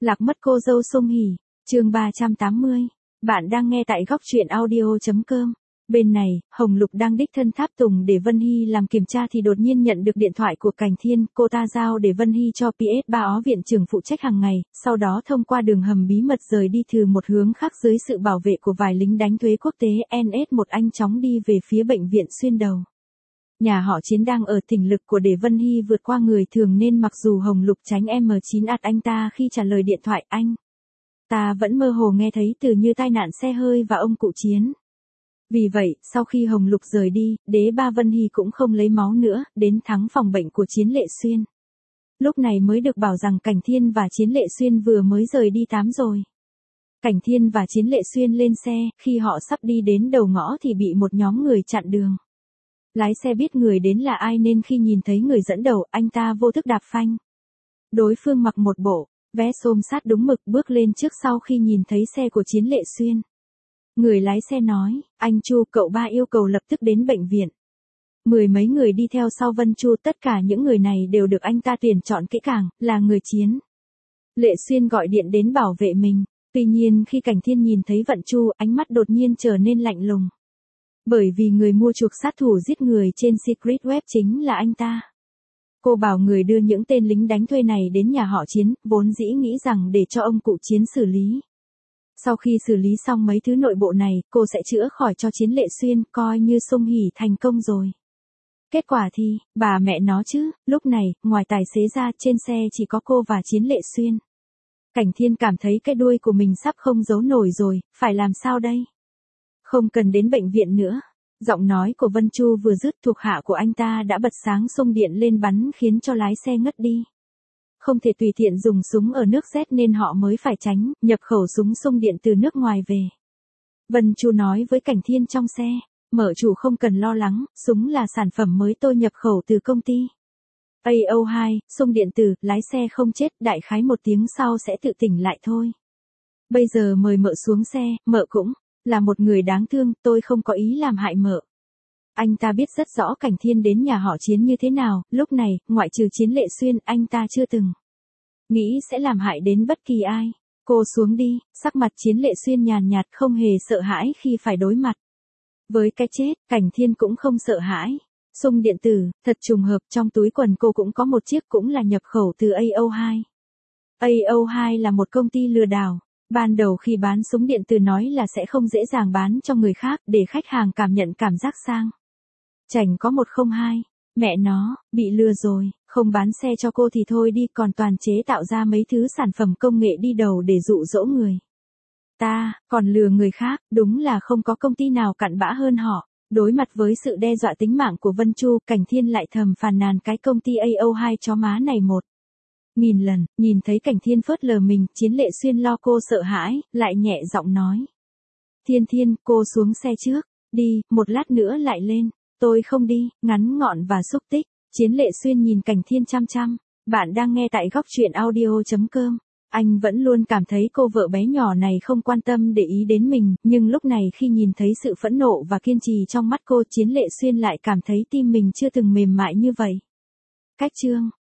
Lạc mất cô dâu Sung Hỉ, chương 380. Bạn đang nghe tại góc truyện audio.com. Bên này, Hồng Lục đang đích thân tháp tùng để Vân Hy làm kiểm tra thì đột nhiên nhận được điện thoại của Cảnh Thiên, cô ta giao để Vân Hy cho PS3 ó viện trưởng phụ trách hàng ngày, sau đó thông qua đường hầm bí mật rời đi từ một hướng khác dưới sự bảo vệ của vài lính đánh thuế quốc tế NS1 anh chóng đi về phía bệnh viện xuyên đầu. Nhà họ Chiến đang ở tỉnh lực của để Vân Hy vượt qua người thường nên mặc dù Hồng Lục tránh M9 ạt anh ta khi trả lời điện thoại anh ta vẫn mơ hồ nghe thấy từ như tai nạn xe hơi và ông cụ Chiến. Vì vậy, sau khi Hồng Lục rời đi, đế ba Vân Hy cũng không lấy máu nữa, đến thắng phòng bệnh của Chiến Lệ Xuyên. Lúc này mới được bảo rằng Cảnh Thiên và Chiến Lệ Xuyên vừa mới rời đi tắm rồi. Cảnh Thiên và Chiến Lệ Xuyên lên xe, khi họ sắp đi đến đầu ngõ thì bị một nhóm người chặn đường. Lái xe biết người đến là ai nên khi nhìn thấy người dẫn đầu, anh ta vô thức đạp phanh. Đối phương mặc một bộ vest xôm sát đúng mực bước lên trước sau khi nhìn thấy xe của Chiến Lệ Xuyên. Người lái xe nói, anh Chu, cậu ba yêu cầu lập tức đến bệnh viện. Mười mấy người đi theo sau Vân Chu, tất cả những người này đều được anh ta tuyển chọn kỹ càng, là người Chiến Lệ Xuyên gọi điện đến bảo vệ mình. Tuy nhiên khi Cảnh Thiên nhìn thấy Vận Chu, ánh mắt đột nhiên trở nên lạnh lùng. Bởi vì người mua chuộc sát thủ giết người trên Secret Web chính là anh ta. Cô bảo người đưa những tên lính đánh thuê này đến nhà họ Chiến, vốn dĩ nghĩ rằng để cho ông cụ Chiến xử lý. Sau khi xử lý xong mấy thứ nội bộ này, cô sẽ chữa khỏi cho Chiến Lệ Xuyên, coi như Sung Hỉ thành công rồi. Kết quả thì, bà mẹ nó chứ, lúc này, ngoài tài xế ra, trên xe chỉ có cô và Chiến Lệ Xuyên. Cảnh Thiên cảm thấy cái đuôi của mình sắp không giấu nổi rồi, phải làm sao đây? Không cần đến bệnh viện nữa. Giọng nói của Vân Chu vừa dứt, thuộc hạ của anh ta đã bật sáng xung điện lên bắn khiến cho lái xe ngất đi. Không thể tùy tiện dùng súng ở nước Z nên họ mới phải tránh, nhập khẩu súng xung điện từ nước ngoài về. Vân Chu nói với Cảnh Thiên trong xe, mở chủ không cần lo lắng, súng là sản phẩm mới tôi nhập khẩu từ công ty AO2, xung điện tử, lái xe không chết, đại khái 1 tiếng sau sẽ tự tỉnh lại thôi. Bây giờ mời mợ xuống xe, mợ cũng là một người đáng thương, tôi không có ý làm hại mợ. Anh ta biết rất rõ Cảnh Thiên đến nhà họ Chiến như thế nào, lúc này, ngoại trừ Chiến Lệ Xuyên, anh ta chưa từng nghĩ sẽ làm hại đến bất kỳ ai. Cô xuống đi, sắc mặt Chiến Lệ Xuyên nhàn nhạt không hề sợ hãi khi phải đối mặt với cái chết, Cảnh Thiên cũng không sợ hãi. Xung điện tử, thật trùng hợp, trong túi quần cô cũng có một chiếc cũng là nhập khẩu từ AO2. AO2 là một công ty lừa đảo. Ban đầu khi bán súng điện tử nói là sẽ không dễ dàng bán cho người khác để khách hàng cảm nhận cảm giác sang chảnh có 102. Mẹ nó, bị lừa rồi, không bán xe cho cô thì thôi đi, còn toàn chế tạo ra mấy thứ sản phẩm công nghệ đi đầu để dụ dỗ người ta, còn lừa người khác, đúng là không có công ty nào cặn bã hơn họ. Đối mặt với sự đe dọa tính mạng của Vân Chu, Cảnh Thiên lại thầm phàn nàn cái công ty AO2 chó má này 1000 lần. Nhìn thấy Cảnh Thiên phớt lờ mình, Chiến Lệ Xuyên lo cô sợ hãi, lại nhẹ giọng nói. Thiên, cô xuống xe trước, đi, một lát nữa lại lên. Tôi không đi, ngắn gọn và xúc tích. Chiến Lệ Xuyên nhìn Cảnh Thiên chăm chăm. Bạn đang nghe tại góc truyện audio.com. Anh vẫn luôn cảm thấy cô vợ bé nhỏ này không quan tâm để ý đến mình, nhưng lúc này khi nhìn thấy sự phẫn nộ và kiên trì trong mắt cô, Chiến Lệ Xuyên lại cảm thấy tim mình chưa từng mềm mại như vậy. Cách chương